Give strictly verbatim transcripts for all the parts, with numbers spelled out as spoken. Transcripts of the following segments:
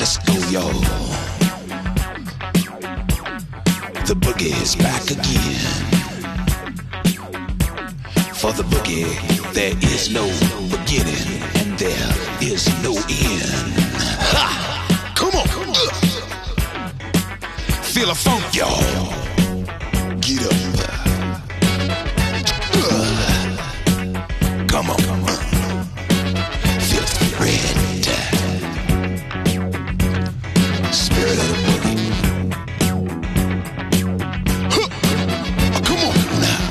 Let's go, y'all. The boogie is back again. For the boogie, there is no beginning and there is no end. Ha! Come on. Feel a funk, y'all. Get up. Uh, come on. Uh, feel the spirit. Spirit of the boogie. Huh. Come on now.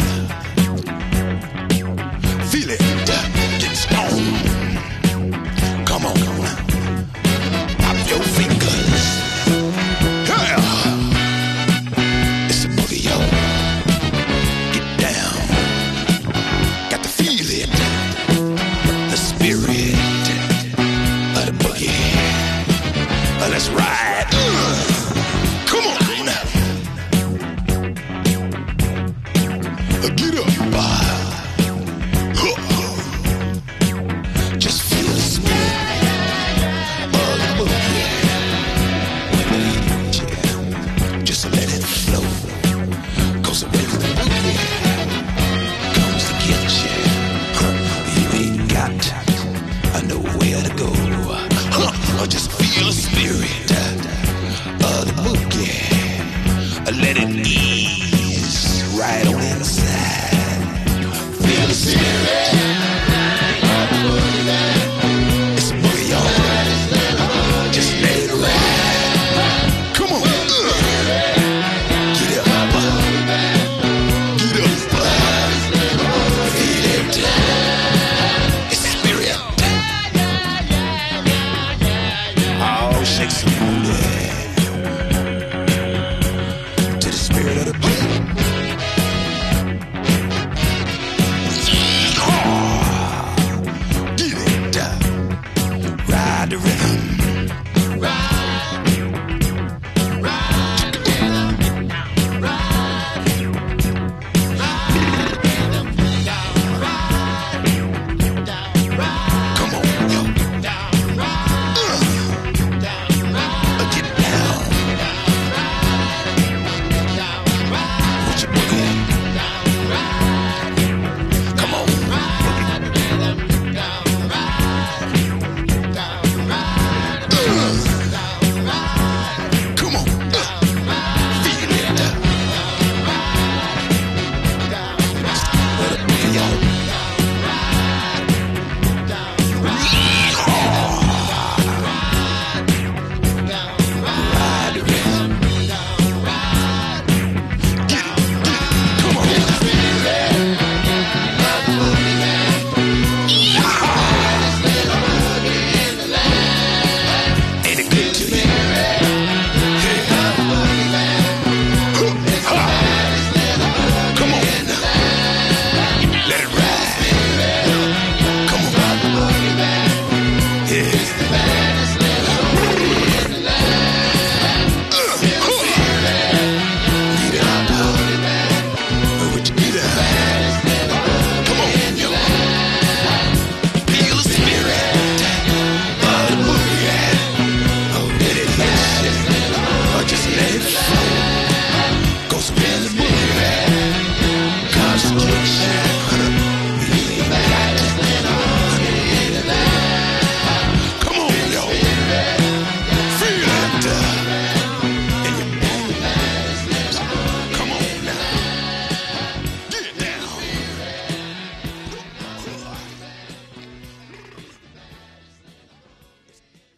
Feel it. Get stoned. Come on. Pop your fingers. Yeah. It's a boogie, yo. Get down. Got to feel it. The spirit of the boogie. Uh, let's ride. Uh, come on. Uh, get up. Uh, huh. Just feel the spirit of the boogie. Yeah. Just let it flow. Cause when the boogie comes to get you, huh, you ain't got uh, nowhere to go. Huh, or just feel the spirit.